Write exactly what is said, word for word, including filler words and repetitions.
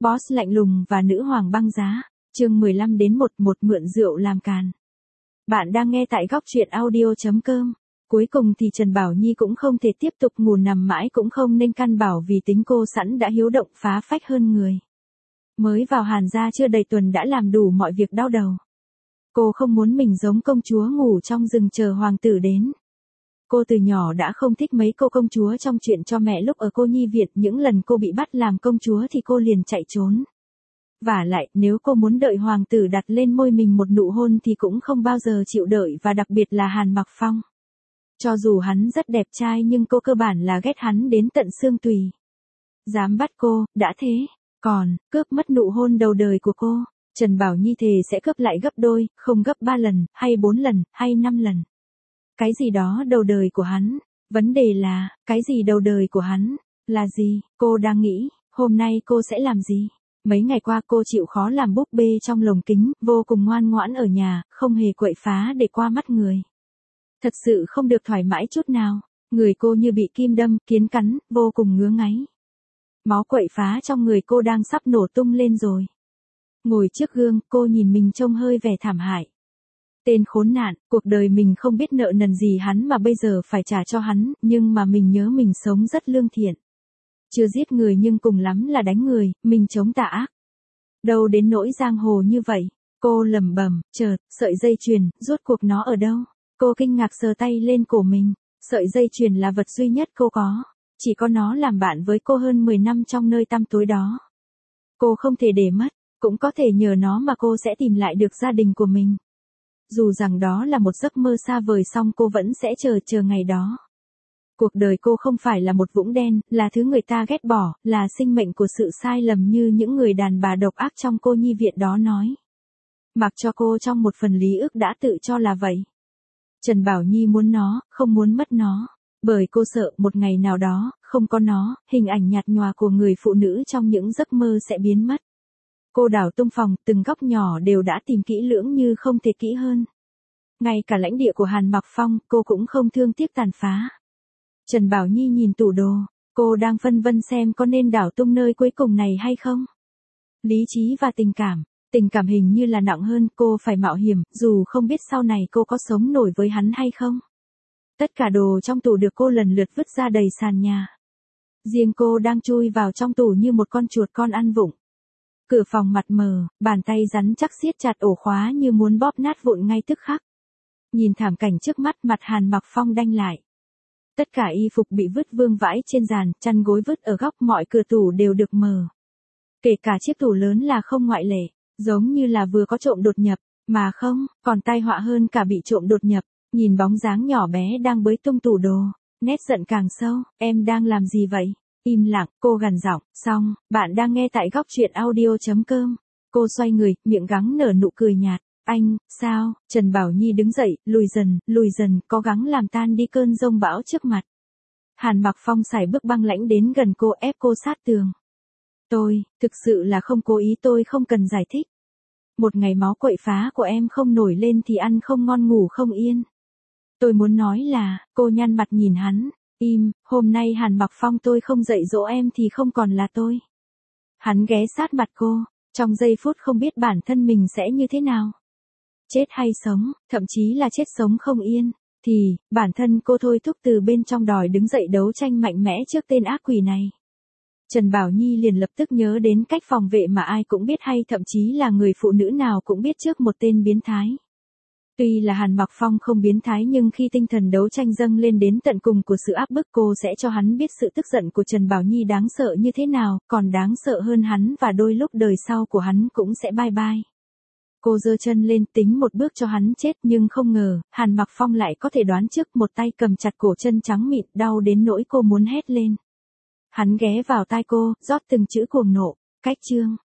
Boss lạnh lùng và nữ hoàng băng giá, chương mười lăm đến một một mượn rượu làm càn. Bạn đang nghe tại góc truyện audio chấm com. Cuối cùng thì Trần Bảo Nhi cũng không thể tiếp tục ngủ nằm mãi cũng không nên căn bảo vì tính cô sẵn đã hiếu động phá phách hơn người. Mới vào Hàn gia chưa đầy tuần đã làm đủ mọi việc đau đầu. Cô không muốn mình giống công chúa ngủ trong rừng chờ hoàng tử đến. Cô từ nhỏ đã không thích mấy cô công chúa trong chuyện cho mẹ lúc ở cô nhi viện, những lần cô bị bắt làm công chúa thì cô liền chạy trốn. Vả lại, nếu cô muốn đợi hoàng tử đặt lên môi mình một nụ hôn thì cũng không bao giờ chịu đợi, và đặc biệt là Hàn Mặc Phong. Cho dù hắn rất đẹp trai nhưng cô cơ bản là ghét hắn đến tận xương tùy. Dám bắt cô, đã thế, còn, cướp mất nụ hôn đầu đời của cô, Trần Bảo Nhi thề sẽ cướp lại gấp đôi, không gấp ba lần, hay bốn lần, hay năm lần. Cái gì đó đầu đời của hắn, vấn đề là, cái gì đầu đời của hắn, là gì, cô đang nghĩ, hôm nay cô sẽ làm gì? Mấy ngày qua cô chịu khó làm búp bê trong lồng kính, vô cùng ngoan ngoãn ở nhà, không hề quậy phá để qua mắt người. Thật sự không được thoải mái chút nào, người cô như bị kim đâm, kiến cắn, vô cùng ngứa ngáy. Máu quậy phá trong người cô đang sắp nổ tung lên rồi. Ngồi trước gương, cô nhìn mình trông hơi vẻ thảm hại. Tên khốn nạn, cuộc đời mình không biết nợ nần gì hắn mà bây giờ phải trả cho hắn, nhưng mà mình nhớ mình sống rất lương thiện. Chưa giết người nhưng cùng lắm là đánh người, mình chống tà ác. Đâu đến nỗi giang hồ như vậy, cô lẩm bẩm, chợt, sợi dây chuyền, rốt cuộc nó ở đâu? Cô kinh ngạc sờ tay lên cổ mình, sợi dây chuyền là vật duy nhất cô có, chỉ có nó làm bạn với cô hơn mười năm trong nơi tăm tối đó. Cô không thể để mất, cũng có thể nhờ nó mà cô sẽ tìm lại được gia đình của mình. Dù rằng đó là một giấc mơ xa vời song cô vẫn sẽ chờ chờ ngày đó. Cuộc đời cô không phải là một vũng đen, là thứ người ta ghét bỏ, là sinh mệnh của sự sai lầm như những người đàn bà độc ác trong cô nhi viện đó nói. Mặc cho cô trong một phần lý ức đã tự cho là vậy. Trần Bảo Nhi muốn nó, không muốn mất nó. Bởi cô sợ một ngày nào đó, không có nó, hình ảnh nhạt nhòa của người phụ nữ trong những giấc mơ sẽ biến mất. Cô đảo tung phòng, từng góc nhỏ đều đã tìm kỹ lưỡng như không thể kỹ hơn. Ngay cả lãnh địa của Hàn Mặc Phong, cô cũng không thương tiếc tàn phá. Trần Bảo Nhi nhìn tủ đồ, cô đang phân vân xem có nên đảo tung nơi cuối cùng này hay không. Lý trí và tình cảm, tình cảm hình như là nặng hơn, cô phải mạo hiểm, dù không biết sau này cô có sống nổi với hắn hay không. Tất cả đồ trong tủ được cô lần lượt vứt ra đầy sàn nhà. Riêng cô đang chui vào trong tủ như một con chuột con ăn vụng. Cửa phòng mặt mờ, bàn tay rắn chắc siết chặt ổ khóa như muốn bóp nát vụn ngay tức khắc. Nhìn thảm cảnh trước mắt, mặt Hàn Mặc Phong đanh lại. Tất cả y phục bị vứt vương vãi trên giàn, chăn gối vứt ở góc, mọi cửa tủ đều được mở. Kể cả chiếc tủ lớn là không ngoại lệ, giống như là vừa có trộm đột nhập, mà không, còn tai họa hơn cả bị trộm đột nhập. Nhìn bóng dáng nhỏ bé đang bới tung tủ đồ, nét giận càng sâu, em đang làm gì vậy? Im lặng, cô gằn giọng, xong, bạn đang nghe tại góc truyện audio chấm com. Cô xoay người, miệng gắng nở nụ cười nhạt. Anh, sao? Trần Bảo Nhi đứng dậy, lùi dần, lùi dần, cố gắng làm tan đi cơn giông bão trước mặt. Hàn Mặc Phong sải bước băng lãnh đến gần cô, ép cô sát tường. Tôi, thực sự là không cố ý, tôi không cần giải thích. Một ngày máu quậy phá của em không nổi lên thì ăn không ngon ngủ không yên. Tôi muốn nói là, cô nhăn mặt nhìn hắn, im, hôm nay Hàn Mặc Phong tôi không dạy dỗ em thì không còn là tôi. Hắn ghé sát mặt cô, trong giây phút không biết bản thân mình sẽ như thế nào. Chết hay sống, thậm chí là chết sống không yên, thì, bản thân cô thôi thúc từ bên trong đòi đứng dậy đấu tranh mạnh mẽ trước tên ác quỷ này. Trần Bảo Nhi liền lập tức nhớ đến cách phòng vệ mà ai cũng biết, hay thậm chí là người phụ nữ nào cũng biết trước một tên biến thái. Tuy là Hàn Mặc Phong không biến thái nhưng khi tinh thần đấu tranh dâng lên đến tận cùng của sự áp bức, cô sẽ cho hắn biết sự tức giận của Trần Bảo Nhi đáng sợ như thế nào, còn đáng sợ hơn hắn và đôi lúc đời sau của hắn cũng sẽ bye bye. Cô giơ chân lên tính một bước cho hắn chết nhưng không ngờ, Hàn Mặc Phong lại có thể đoán trước, một tay cầm chặt cổ chân trắng mịn, đau đến nỗi cô muốn hét lên. Hắn ghé vào tai cô, rót từng chữ cuồng nộ, cách chương,